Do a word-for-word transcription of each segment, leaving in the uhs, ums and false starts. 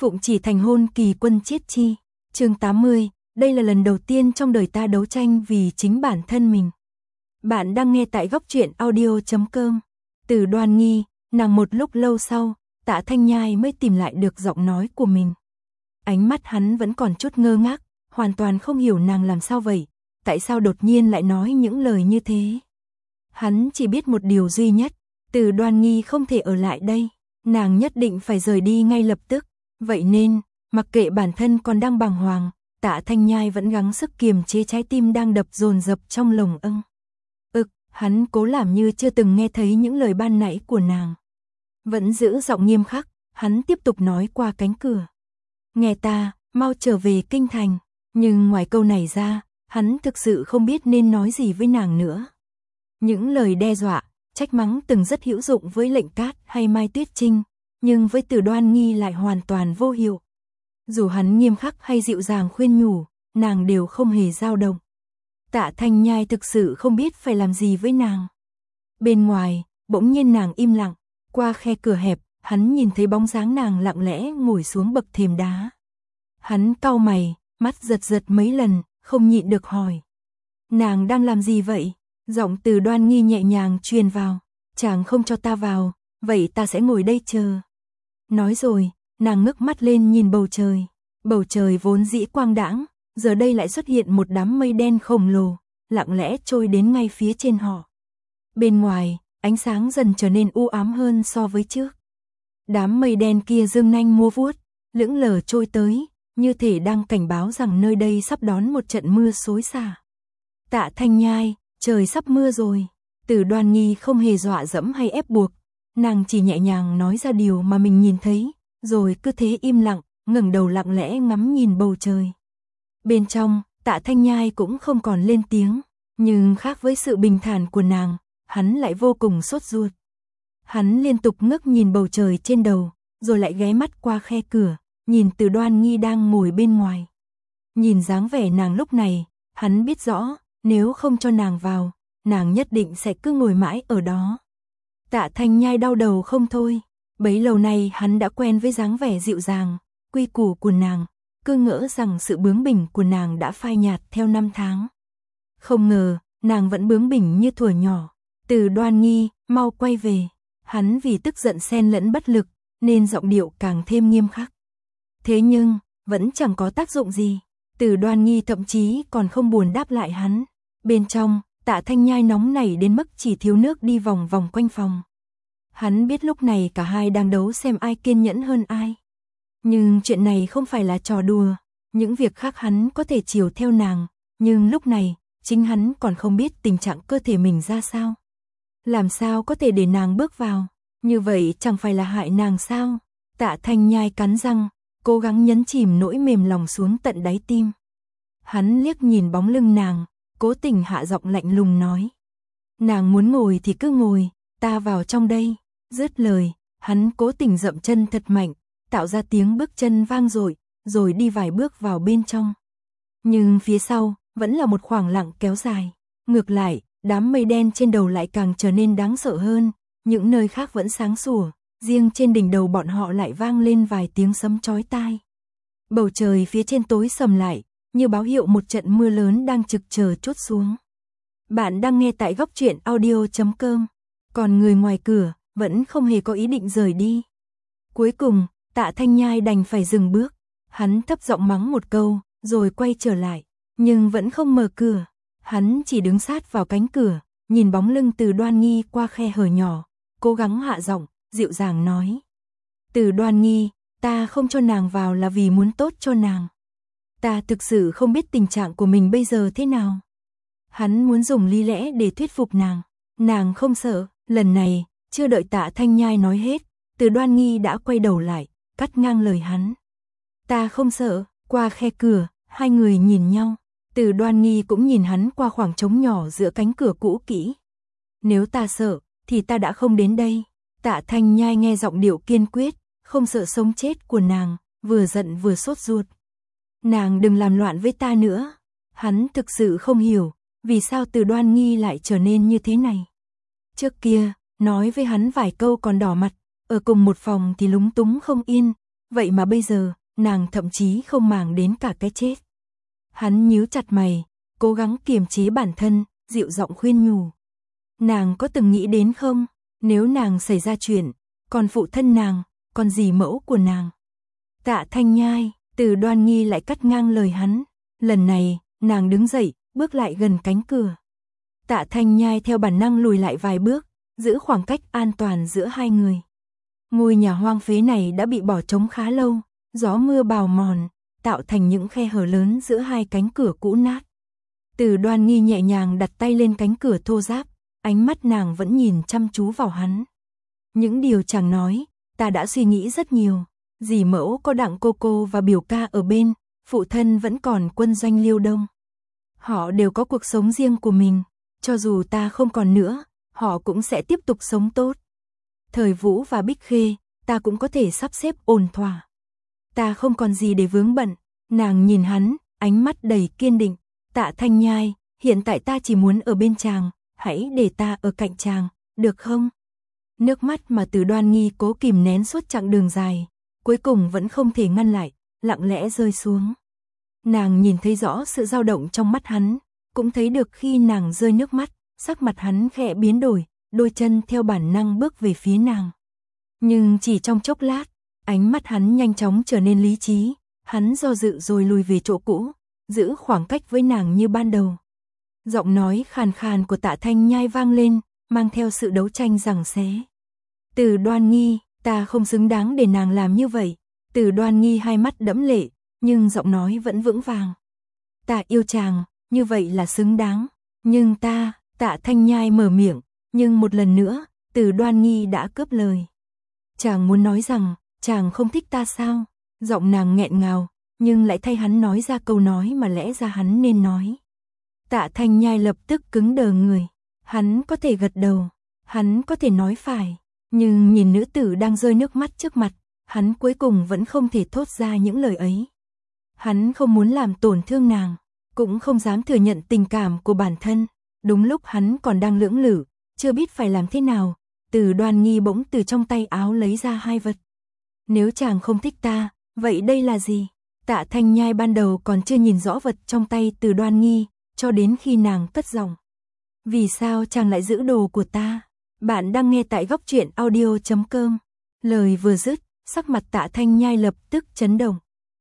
Phụng chỉ thành hôn kỳ quân chiết chi. Chương tám mươi, đây là lần đầu tiên trong đời ta đấu tranh vì chính bản thân mình. Bạn đang nghe tại góc truyện audio chấm com. Từ Đoan Nghi, nàng một lúc lâu sau, Tạ Thanh Nhai mới tìm lại được giọng nói của mình. Ánh mắt hắn vẫn còn chút ngơ ngác, hoàn toàn không hiểu nàng làm sao vậy, tại sao đột nhiên lại nói những lời như thế. Hắn chỉ biết một điều duy nhất, Từ Đoan Nghi không thể ở lại đây, nàng nhất định phải rời đi ngay lập tức, vậy nên, mặc kệ bản thân còn đang bàng hoàng, Tạ Thanh Nhai vẫn gắng sức kiềm chế trái tim đang đập dồn dập trong lồng ưng. Ực, hắn cố làm như chưa từng nghe thấy những lời ban nãy của nàng. Vẫn giữ giọng nghiêm khắc, hắn tiếp tục nói qua cánh cửa. Nghe ta, mau trở về kinh thành, nhưng ngoài câu này ra, hắn thực sự không biết nên nói gì với nàng nữa. Những lời đe dọa, trách mắng từng rất hữu dụng với Lệnh Cát hay Mai Tuyết Trinh, nhưng với Từ Đoan Nghi lại hoàn toàn vô hiệu. Dù hắn nghiêm khắc hay dịu dàng khuyên nhủ, nàng đều không hề dao động. Tạ Thanh Nhai thực sự không biết phải làm gì với nàng. Bên ngoài, bỗng nhiên nàng im lặng, qua khe cửa hẹp, hắn nhìn thấy bóng dáng nàng lặng lẽ ngồi xuống bậc thềm đá. Hắn cau mày, mắt giật giật mấy lần, không nhịn được hỏi. Nàng đang làm gì vậy? Giọng Từ Đoan Nghi nhẹ nhàng truyền vào. Chàng không cho ta vào, vậy ta sẽ ngồi đây chờ. Nói rồi, nàng ngước mắt lên nhìn bầu trời. Bầu trời vốn dĩ quang đãng, giờ đây lại xuất hiện một đám mây đen khổng lồ, lặng lẽ trôi đến ngay phía trên họ. Bên ngoài, ánh sáng dần trở nên u ám hơn so với trước. Đám mây đen kia dương nanh múa vuốt, lững lờ trôi tới, như thể đang cảnh báo rằng nơi đây sắp đón một trận mưa xối xả. Tạ Thanh Nhai, trời sắp mưa rồi. Từ Đoan Nghi không hề dọa dẫm hay ép buộc, nàng chỉ nhẹ nhàng nói ra điều mà mình nhìn thấy, rồi cứ thế im lặng, ngẩng đầu lặng lẽ ngắm nhìn bầu trời. Bên trong, Tạ Thanh Nhai cũng không còn lên tiếng, nhưng khác với sự bình thản của nàng, hắn lại vô cùng sốt ruột. Hắn liên tục ngước nhìn bầu trời trên đầu, rồi lại ghé mắt qua khe cửa, nhìn Từ Đoan Nghi đang ngồi bên ngoài. Nhìn dáng vẻ nàng lúc này, hắn biết rõ, nếu không cho nàng vào, nàng nhất định sẽ cứ ngồi mãi ở đó. Tạ Thanh Nhai đau đầu không thôi, bấy lâu nay hắn đã quen với dáng vẻ dịu dàng, quy củ của nàng, cứ ngỡ rằng sự bướng bỉnh của nàng đã phai nhạt theo năm tháng. Không ngờ, nàng vẫn bướng bỉnh như thuở nhỏ. Từ Đoan Nghi, mau quay về. Hắn vì tức giận xen lẫn bất lực, nên giọng điệu càng thêm nghiêm khắc. Thế nhưng, vẫn chẳng có tác dụng gì. Từ Đoan Nghi thậm chí còn không buồn đáp lại hắn. Bên trong, Tạ Thanh Nhai nóng nảy đến mức chỉ thiếu nước đi vòng vòng quanh phòng. Hắn biết lúc này cả hai đang đấu xem ai kiên nhẫn hơn ai. Nhưng chuyện này không phải là trò đùa. Những việc khác hắn có thể chiều theo nàng, nhưng lúc này, chính hắn còn không biết tình trạng cơ thể mình ra sao. Làm sao có thể để nàng bước vào? Như vậy chẳng phải là hại nàng sao? Tạ Thanh Nhai cắn răng, cố gắng nhấn chìm nỗi mềm lòng xuống tận đáy tim. Hắn liếc nhìn bóng lưng nàng, cố tình hạ giọng lạnh lùng nói. Nàng muốn ngồi thì cứ ngồi, ta vào trong đây. Dứt lời, hắn cố tình dậm chân thật mạnh, tạo ra tiếng bước chân vang dội, rồi đi vài bước vào bên trong. Nhưng phía sau, vẫn là một khoảng lặng kéo dài. Ngược lại, đám mây đen trên đầu lại càng trở nên đáng sợ hơn, những nơi khác vẫn sáng sủa, riêng trên đỉnh đầu bọn họ lại vang lên vài tiếng sấm chói tai. Bầu trời phía trên tối sầm lại, như báo hiệu một trận mưa lớn đang trực chờ trút xuống. Bạn đang nghe tại góc truyện audio chấm com, còn người ngoài cửa vẫn không hề có ý định rời đi. Cuối cùng, Tạ Thanh Nhai đành phải dừng bước, hắn thấp giọng mắng một câu, rồi quay trở lại, nhưng vẫn không mở cửa. Hắn chỉ đứng sát vào cánh cửa, nhìn bóng lưng Từ Đoan Nghi qua khe hở nhỏ, cố gắng hạ giọng, dịu dàng nói. Từ Đoan Nghi, ta không cho nàng vào là vì muốn tốt cho nàng. Ta thực sự không biết tình trạng của mình bây giờ thế nào. Hắn muốn dùng lý lẽ để thuyết phục nàng. Nàng không sợ. Lần này, chưa đợi Tạ Thanh Nhai nói hết, Từ Đoan Nghi đã quay đầu lại, cắt ngang lời hắn. Ta không sợ. Qua khe cửa, hai người nhìn nhau. Từ Đoan Nghi cũng nhìn hắn qua khoảng trống nhỏ giữa cánh cửa cũ kỹ. Nếu ta sợ, thì ta đã không đến đây. Tạ Thanh Nhai nghe giọng điệu kiên quyết, không sợ sống chết của nàng, vừa giận vừa sốt ruột. Nàng đừng làm loạn với ta nữa. Hắn thực sự không hiểu, vì sao Từ Đoan Nghi lại trở nên như thế này. Trước kia, nói với hắn vài câu còn đỏ mặt, ở cùng một phòng thì lúng túng không yên, vậy mà bây giờ, nàng thậm chí không màng đến cả cái chết. Hắn nhíu chặt mày, cố gắng kiềm chế bản thân, dịu giọng khuyên nhủ. Nàng có từng nghĩ đến không, nếu nàng xảy ra chuyện, còn phụ thân nàng, còn dì mẫu của nàng. Tạ Thanh Nhai, Từ Đoan Nghi lại cắt ngang lời hắn. Lần này, nàng đứng dậy, bước lại gần cánh cửa. Tạ Thanh Nhai theo bản năng lùi lại vài bước, giữ khoảng cách an toàn giữa hai người. Ngôi nhà hoang phế này đã bị bỏ trống khá lâu, gió mưa bào mòn, tạo thành những khe hở lớn giữa hai cánh cửa cũ nát. Từ Đoan Nghi nhẹ nhàng đặt tay lên cánh cửa thô ráp, ánh mắt nàng vẫn nhìn chăm chú vào hắn. Những điều chàng nói, ta đã suy nghĩ rất nhiều. Dì mẫu có đặng cô cô và biểu ca ở bên, phụ thân vẫn còn quân doanh Liêu Đông. Họ đều có cuộc sống riêng của mình, cho dù ta không còn nữa, họ cũng sẽ tiếp tục sống tốt. Thời Vũ và Bích Khê, ta cũng có thể sắp xếp ổn thỏa. Ta không còn gì để vướng bận. Nàng nhìn hắn, ánh mắt đầy kiên định. Tạ Thanh Nhai, hiện tại ta chỉ muốn ở bên chàng, hãy để ta ở cạnh chàng, được không? Nước mắt mà Từ Đoan Nghi cố kìm nén suốt chặng đường dài, cuối cùng vẫn không thể ngăn lại, lặng lẽ rơi xuống. Nàng nhìn thấy rõ sự dao động trong mắt hắn, cũng thấy được khi nàng rơi nước mắt, sắc mặt hắn khẽ biến đổi, đôi chân theo bản năng bước về phía nàng. Nhưng chỉ trong chốc lát, ánh mắt hắn nhanh chóng trở nên lý trí, hắn do dự rồi lùi về chỗ cũ, giữ khoảng cách với nàng như ban đầu. Giọng nói khàn khàn của Tạ Thanh Nhai vang lên, mang theo sự đấu tranh giằng xé. Từ Đoan Nghi, ta không xứng đáng để nàng làm như vậy. Từ Đoan Nghi hai mắt đẫm lệ, nhưng giọng nói vẫn vững vàng. Ta yêu chàng, như vậy là xứng đáng. Nhưng ta, Tạ Thanh Nhai mở miệng, nhưng một lần nữa, Từ Đoan Nghi đã cướp lời. Chàng muốn nói rằng, chàng không thích ta sao? Giọng nàng nghẹn ngào, nhưng lại thay hắn nói ra câu nói mà lẽ ra hắn nên nói. Tạ Thanh Nhai lập tức cứng đờ người. Hắn có thể gật đầu, hắn có thể nói phải, nhưng nhìn nữ tử đang rơi nước mắt trước mặt, hắn cuối cùng vẫn không thể thốt ra những lời ấy. Hắn không muốn làm tổn thương nàng, cũng không dám thừa nhận tình cảm của bản thân. Đúng lúc hắn còn đang lưỡng lự, chưa biết phải làm thế nào, Từ Đoan Nghi bỗng từ trong tay áo lấy ra hai vật. Nếu chàng không thích ta, vậy đây là gì? Tạ Thanh Nhai ban đầu còn chưa nhìn rõ vật trong tay Từ Đoan Nghi, cho đến khi nàng cất giọng. Vì sao chàng lại giữ đồ của ta? Bạn đang nghe tại góc truyện audio chấm com. Lời vừa dứt, sắc mặt Tạ Thanh Nhai lập tức chấn động.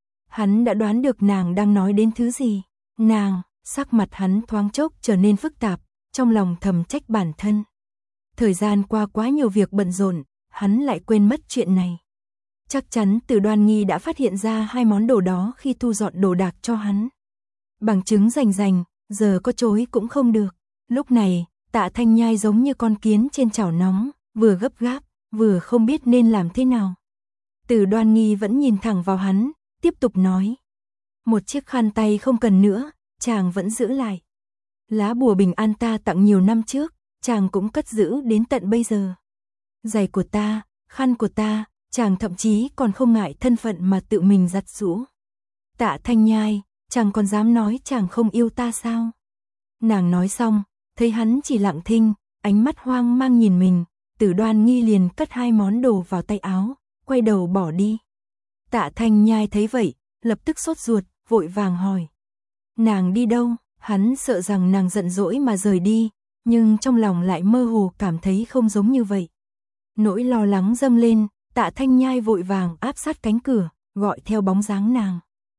Hắn đã đoán được nàng đang nói đến thứ gì. Nàng, sắc mặt hắn thoáng chốc trở nên phức tạp, trong lòng thầm trách bản thân. Thời gian qua quá nhiều việc bận rộn, hắn lại quên mất chuyện này. Chắc chắn Từ Đoan Nghi đã phát hiện ra hai món đồ đó khi thu dọn đồ đạc cho hắn. Bằng chứng rành rành, giờ có chối cũng không được. Lúc này, Tạ Thanh Nhai giống như con kiến trên chảo nóng, vừa gấp gáp, vừa không biết nên làm thế nào. Từ Đoan Nghi vẫn nhìn thẳng vào hắn, tiếp tục nói. Một chiếc khăn tay không cần nữa, chàng vẫn giữ lại. Lá bùa bình an ta tặng nhiều năm trước, chàng cũng cất giữ đến tận bây giờ. Giày của ta, khăn của ta, chàng thậm chí còn không ngại thân phận mà tự mình giặt giũ. Tạ Thanh Nhai, chàng còn dám nói chàng không yêu ta sao? Nàng nói xong, thấy hắn chỉ lặng thinh, ánh mắt hoang mang nhìn mình, Từ Đoan Nghi liền cất hai món đồ vào tay áo, quay đầu bỏ đi. Tạ Thanh Nhai thấy vậy, lập tức sốt ruột, vội vàng hỏi. Nàng đi đâu? Hắn sợ rằng nàng giận dỗi mà rời đi, nhưng trong lòng lại mơ hồ cảm thấy không giống như vậy. Nỗi lo lắng dâng lên, Tạ Thanh Nhai vội vàng áp sát cánh cửa, gọi theo bóng dáng nàng.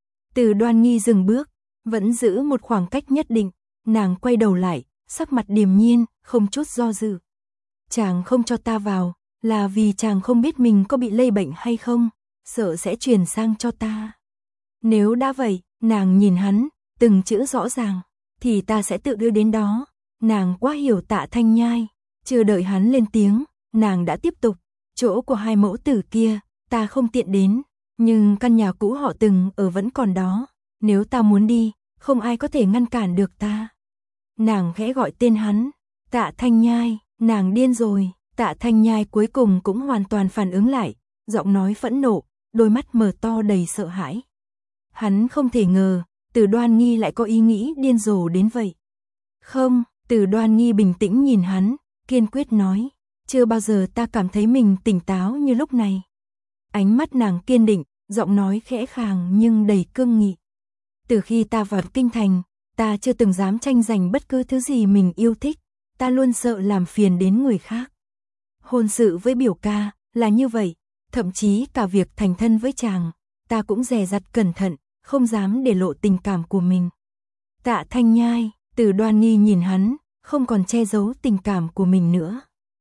Từ Đoan Nghi dừng bước, vẫn giữ một khoảng cách nhất định, nàng quay đầu lại, sắc mặt điềm nhiên, không chút do dự. Chàng không cho ta vào, là vì chàng không biết mình có bị lây bệnh hay không, sợ sẽ truyền sang cho ta. Nếu đã vậy, nàng nhìn hắn, từng chữ rõ ràng, thì ta sẽ tự đưa đến đó. Nàng quá hiểu Tạ Thanh Nhai, chưa đợi hắn lên tiếng, nàng đã tiếp tục. Chỗ của hai mẫu tử kia, ta không tiện đến, nhưng căn nhà cũ họ từng ở vẫn còn đó. Nếu ta muốn đi, không ai có thể ngăn cản được ta. Nàng khẽ gọi tên hắn, Tạ Thanh Nhai, nàng điên rồi. Tạ Thanh Nhai cuối cùng cũng hoàn toàn phản ứng lại, giọng nói phẫn nộ, đôi mắt mở to đầy sợ hãi. Hắn không thể ngờ, Từ Đoan Nghi lại có ý nghĩ điên rồ đến vậy. Không, Từ Đoan Nghi bình tĩnh nhìn hắn, kiên quyết nói, chưa bao giờ ta cảm thấy mình tỉnh táo như lúc này. Ánh mắt nàng kiên định, giọng nói khẽ khàng nhưng đầy cương nghị. Từ khi ta vào kinh thành, ta chưa từng dám tranh giành bất cứ thứ gì mình yêu thích, ta luôn sợ làm phiền đến người khác. Hôn sự với biểu ca là như vậy, thậm chí cả việc thành thân với chàng, ta cũng dè dặt cẩn thận, không dám để lộ tình cảm của mình. Tạ Thanh Nhai, Từ Đoan Nghi nhìn hắn, không còn che giấu tình cảm của mình nữa.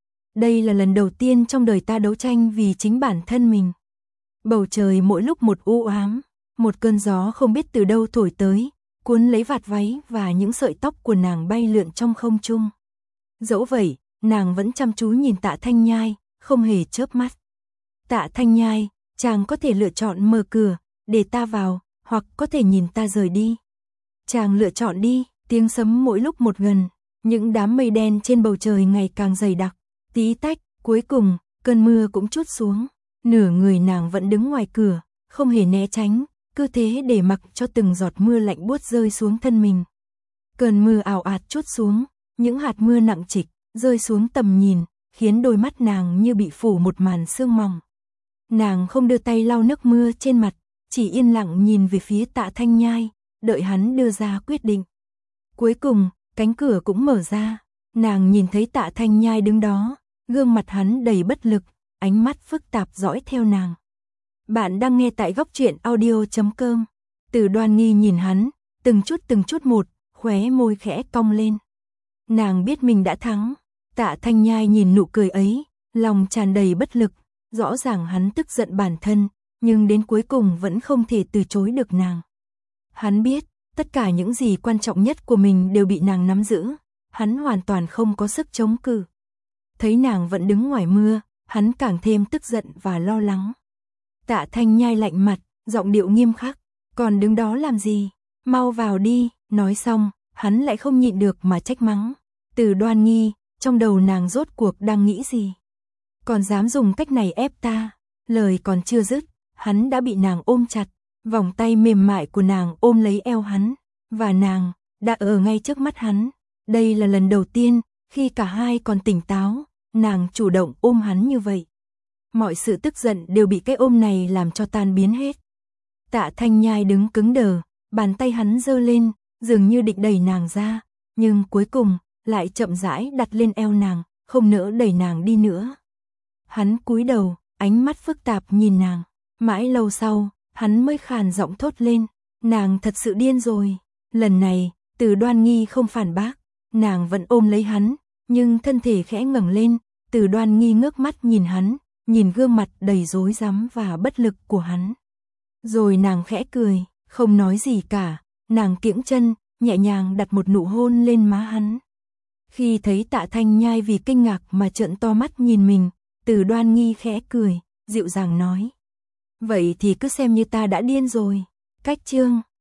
Đây là lần đầu tiên trong đời ta đấu tranh vì chính bản thân mình. Bầu trời mỗi lúc một u ám, một cơn gió không biết từ đâu thổi tới, cuốn lấy vạt váy và những sợi tóc của nàng bay lượn trong không trung. Dẫu vậy, nàng vẫn chăm chú nhìn Tạ Thanh Nhai, không hề chớp mắt. Tạ Thanh Nhai, chàng có thể lựa chọn mở cửa, để ta vào, hoặc có thể nhìn ta rời đi. Chàng lựa chọn đi, tiếng sấm mỗi lúc một gần, những đám mây đen trên bầu trời ngày càng dày đặc, tí tách, cuối cùng, cơn mưa cũng trút xuống. Nửa người nàng vẫn đứng ngoài cửa, không hề né tránh, cứ thế để mặc cho từng giọt mưa lạnh buốt rơi xuống thân mình. Cơn mưa ào ạt trút xuống, những hạt mưa nặng trịch, rơi xuống tầm nhìn, khiến đôi mắt nàng như bị phủ một màn sương mỏng. Nàng không đưa tay lau nước mưa trên mặt, chỉ yên lặng nhìn về phía Tạ Thanh Nhai, đợi hắn đưa ra quyết định. Cuối cùng, cánh cửa cũng mở ra, nàng nhìn thấy Tạ Thanh Nhai đứng đó, gương mặt hắn đầy bất lực, ánh mắt phức tạp dõi theo nàng. Bạn đang nghe tại góc truyện audio chấm com. Từ Đoan Nghi nhìn hắn, từng chút từng chút một, khóe môi khẽ cong lên. Nàng biết mình đã thắng. Tạ Thanh Nhai nhìn nụ cười ấy, lòng tràn đầy bất lực, rõ ràng hắn tức giận bản thân, nhưng đến cuối cùng vẫn không thể từ chối được nàng. Hắn biết, tất cả những gì quan trọng nhất của mình đều bị nàng nắm giữ, hắn hoàn toàn không có sức chống cự. Thấy nàng vẫn đứng ngoài mưa, hắn càng thêm tức giận và lo lắng. Tạ Thanh Nhai lạnh mặt, giọng điệu nghiêm khắc, còn đứng đó làm gì, mau vào đi. Nói xong, hắn lại không nhịn được mà trách mắng. Từ Đoan Nghi, trong đầu nàng rốt cuộc đang nghĩ gì? Còn dám dùng cách này ép ta? Lời còn chưa dứt, hắn đã bị nàng ôm chặt, vòng tay mềm mại của nàng ôm lấy eo hắn, và nàng đã ở ngay trước mắt hắn. Đây là lần đầu tiên, khi cả hai còn tỉnh táo, nàng chủ động ôm hắn như vậy. Mọi sự tức giận đều bị cái ôm này làm cho tan biến hết. Tạ Thanh Nhai đứng cứng đờ, bàn tay hắn giơ lên, dường như định đẩy nàng ra, nhưng cuối cùng lại chậm rãi đặt lên eo nàng, không nỡ đẩy nàng đi nữa. Hắn cúi đầu, ánh mắt phức tạp nhìn nàng, mãi lâu sau, hắn mới khàn giọng thốt lên, nàng thật sự điên rồi. Lần này, Từ Đoan Nghi không phản bác, nàng vẫn ôm lấy hắn, nhưng thân thể khẽ ngẩng lên. Từ Đoan Nghi ngước mắt nhìn hắn, nhìn gương mặt đầy rối rắm và bất lực của hắn. Rồi nàng khẽ cười, không nói gì cả, nàng kiễng chân, nhẹ nhàng đặt một nụ hôn lên má hắn. Khi thấy Tạ Thanh Nhai vì kinh ngạc mà trợn to mắt nhìn mình, Từ Đoan Nghi khẽ cười, dịu dàng nói. Vậy thì cứ xem như ta đã điên rồi. Cách chương